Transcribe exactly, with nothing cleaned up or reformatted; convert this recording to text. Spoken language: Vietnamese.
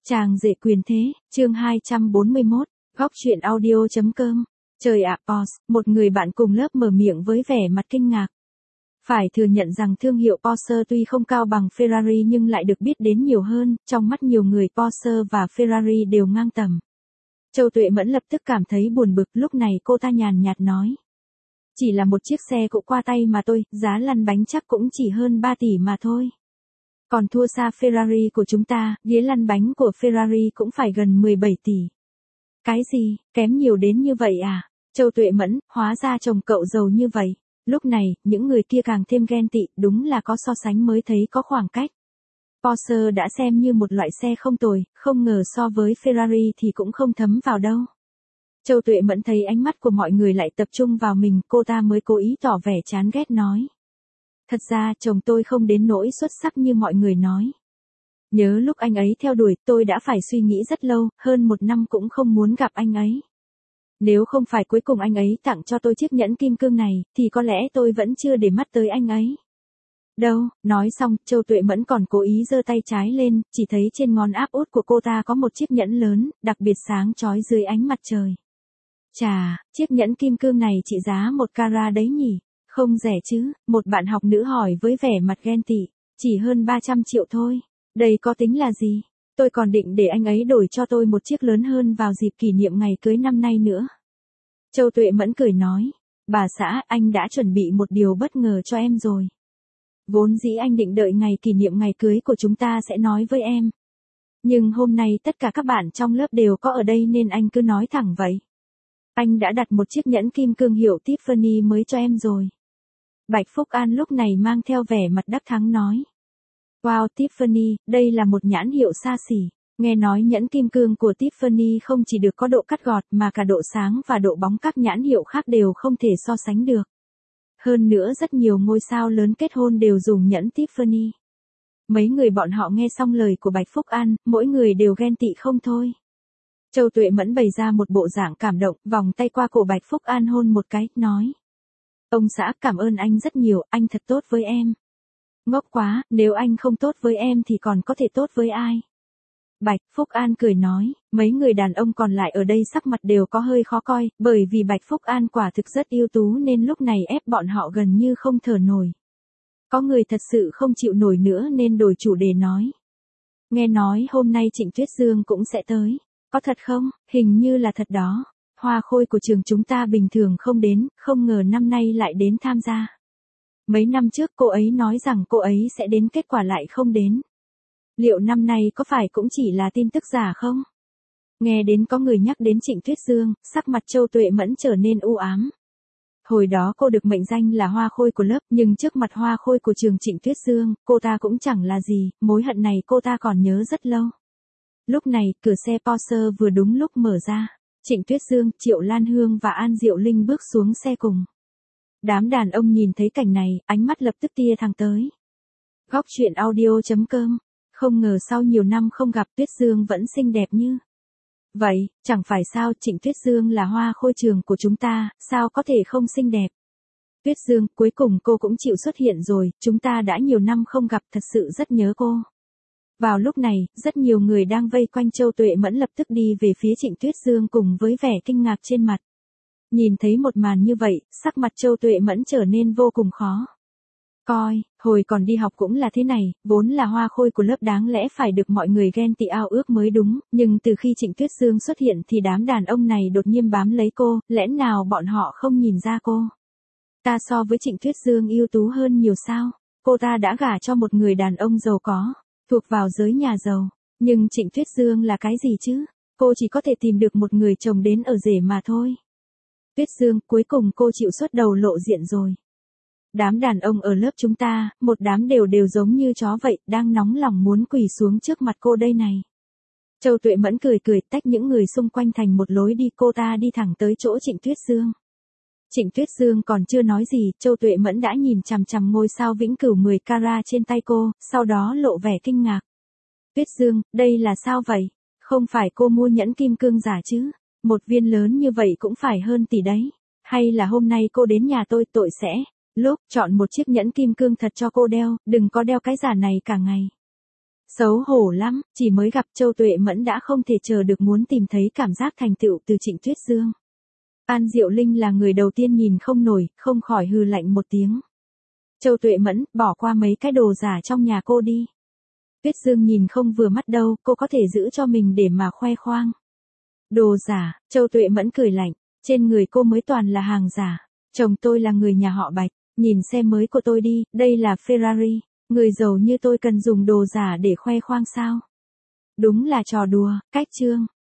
Chàng rể quyền thế, chương hai trăm bốn mươi mốt, góc truyện audio.com. Trời ạ, Porsche, một người bạn cùng lớp mở miệng với vẻ mặt kinh ngạc. Phải thừa nhận rằng thương hiệu Porsche tuy không cao bằng Ferrari nhưng lại được biết đến nhiều hơn, trong mắt nhiều người Porsche và Ferrari đều ngang tầm. Châu Tuệ Mẫn lập tức cảm thấy buồn bực, lúc này cô ta nhàn nhạt nói. Chỉ là một chiếc xe cộ qua tay mà tôi, giá lăn bánh chắc cũng chỉ hơn ba tỷ mà thôi. Còn thua xa Ferrari của chúng ta, ghế lăn bánh của Ferrari cũng phải gần mười bảy tỷ. Cái gì, kém nhiều đến như vậy à? Châu Tuệ Mẫn, hóa ra chồng cậu giàu như vậy. Lúc này, những người kia càng thêm ghen tị, đúng là có so sánh mới thấy có khoảng cách. Porsche đã xem như một loại xe không tồi, không ngờ so với Ferrari thì cũng không thấm vào đâu. Châu Tuệ Mẫn thấy ánh mắt của mọi người lại tập trung vào mình, cô ta mới cố ý tỏ vẻ chán ghét nói. Thật ra chồng tôi không đến nỗi xuất sắc như mọi người nói. Nhớ lúc anh ấy theo đuổi tôi đã phải suy nghĩ rất lâu, hơn một năm cũng không muốn gặp anh ấy. Nếu không phải cuối cùng anh ấy tặng cho tôi chiếc nhẫn kim cương này, thì có lẽ tôi vẫn chưa để mắt tới anh ấy. Đâu, nói xong, Châu Tuệ Mẫn còn cố ý giơ tay trái lên, chỉ thấy trên ngón áp út của cô ta có một chiếc nhẫn lớn, đặc biệt sáng chói dưới ánh mặt trời. Chà, chiếc nhẫn kim cương này trị giá một carat đấy nhỉ? Không rẻ chứ, một bạn học nữ hỏi với vẻ mặt ghen tị, chỉ hơn ba trăm triệu thôi. Đây có tính là gì? Tôi còn định để anh ấy đổi cho tôi một chiếc lớn hơn vào dịp kỷ niệm ngày cưới năm nay nữa. Châu Tuệ Mẫn cười nói, bà xã, anh đã chuẩn bị một điều bất ngờ cho em rồi. Vốn dĩ anh định đợi ngày kỷ niệm ngày cưới của chúng ta sẽ nói với em. Nhưng hôm nay tất cả các bạn trong lớp đều có ở đây nên anh cứ nói thẳng vậy. Anh đã đặt một chiếc nhẫn kim cương hiệu Tiffany mới cho em rồi. Bạch Phúc An lúc này mang theo vẻ mặt đắc thắng nói. Wow, Tiffany, đây là một nhãn hiệu xa xỉ. Nghe nói nhẫn kim cương của Tiffany không chỉ được có độ cắt gọt mà cả độ sáng và độ bóng các nhãn hiệu khác đều không thể so sánh được. Hơn nữa rất nhiều ngôi sao lớn kết hôn đều dùng nhẫn Tiffany. Mấy người bọn họ nghe xong lời của Bạch Phúc An, mỗi người đều ghen tị không thôi. Châu Tuệ Mẫn bày ra một bộ dạng cảm động, vòng tay qua cổ Bạch Phúc An hôn một cái, nói. Ông xã, cảm ơn anh rất nhiều, anh thật tốt với em. Ngốc quá, nếu anh không tốt với em thì còn có thể tốt với ai? Bạch Phúc An cười nói, mấy người đàn ông còn lại ở đây sắc mặt đều có hơi khó coi, bởi vì Bạch Phúc An quả thực rất ưu tú nên lúc này ép bọn họ gần như không thở nổi. Có người thật sự không chịu nổi nữa nên đổi chủ đề nói. Nghe nói hôm nay Trịnh Tuyết Dương cũng sẽ tới. Có thật không? Hình như là thật đó. Hoa khôi của trường chúng ta bình thường không đến, không ngờ năm nay lại đến tham gia. Mấy năm trước cô ấy nói rằng cô ấy sẽ đến, kết quả lại không đến. Liệu năm nay có phải cũng chỉ là tin tức giả không? Nghe đến có người nhắc đến Trịnh Tuyết Dương, sắc mặt Châu Tuệ Mẫn trở nên u ám. Hồi đó cô được mệnh danh là hoa khôi của lớp, nhưng trước mặt hoa khôi của trường Trịnh Tuyết Dương, cô ta cũng chẳng là gì, mối hận này cô ta còn nhớ rất lâu. Lúc này, cửa xe Porsche vừa đúng lúc mở ra. Trịnh Tuyết Dương, Triệu Lan Hương và An Diệu Linh bước xuống xe cùng. Đám đàn ông nhìn thấy cảnh này, ánh mắt lập tức tia thẳng tới. Góc truyện audio.com. Không ngờ sau nhiều năm không gặp Tuyết Dương vẫn xinh đẹp như vậy, chẳng phải sao? Trịnh Tuyết Dương là hoa khôi trường của chúng ta, sao có thể không xinh đẹp? Tuyết Dương, cuối cùng cô cũng chịu xuất hiện rồi, chúng ta đã nhiều năm không gặp, thật sự rất nhớ cô. Vào lúc này, rất nhiều người đang vây quanh Châu Tuệ Mẫn lập tức đi về phía Trịnh Tuyết Dương cùng với vẻ kinh ngạc trên mặt. Nhìn thấy một màn như vậy, sắc mặt Châu Tuệ Mẫn trở nên vô cùng khó coi. Hồi còn đi học cũng là thế này, vốn là hoa khôi của lớp đáng lẽ phải được mọi người ghen tị ao ước mới đúng, nhưng từ khi Trịnh Tuyết Dương xuất hiện thì đám đàn ông này đột nhiên bám lấy cô, lẽ nào bọn họ không nhìn ra cô? Ta so với Trịnh Tuyết Dương ưu tú hơn nhiều sao? Cô ta đã gả cho một người đàn ông giàu có, thuộc vào giới nhà giàu, nhưng Trịnh Tuyết Dương là cái gì chứ? Cô chỉ có thể tìm được một người chồng đến ở rể mà thôi. Tuyết Dương, cuối cùng cô chịu xuất đầu lộ diện rồi. Đám đàn ông ở lớp chúng ta, một đám đều đều giống như chó vậy, đang nóng lòng muốn quỳ xuống trước mặt cô đây này. Châu Tuệ Mẫn cười cười tách những người xung quanh thành một lối đi, cô ta đi thẳng tới chỗ Trịnh Tuyết Dương. Trịnh Tuyết Dương còn chưa nói gì, Châu Tuệ Mẫn đã nhìn chằm chằm ngôi sao vĩnh cửu mười carat trên tay cô, sau đó lộ vẻ kinh ngạc. Tuyết Dương, đây là sao vậy? Không phải cô mua nhẫn kim cương giả chứ? Một viên lớn như vậy cũng phải hơn tỷ đấy. Hay là hôm nay cô đến nhà tôi tội sẽ lúc chọn một chiếc nhẫn kim cương thật cho cô đeo, đừng có đeo cái giả này cả ngày. Xấu hổ lắm, chỉ mới gặp Châu Tuệ Mẫn đã không thể chờ được muốn tìm thấy cảm giác thành tựu từ Trịnh Tuyết Dương. An Diệu Linh là người đầu tiên nhìn không nổi, không khỏi hừ lạnh một tiếng. Châu Tuệ Mẫn, bỏ qua mấy cái đồ giả trong nhà cô đi. Tuyết Dương nhìn không vừa mắt đâu, cô có thể giữ cho mình để mà khoe khoang. Đồ giả, Châu Tuệ Mẫn cười lạnh, trên người cô mới toàn là hàng giả. Chồng tôi là người nhà họ Bạch, nhìn xe mới của tôi đi, đây là Ferrari, người giàu như tôi cần dùng đồ giả để khoe khoang sao? Đúng là trò đùa, cách chương.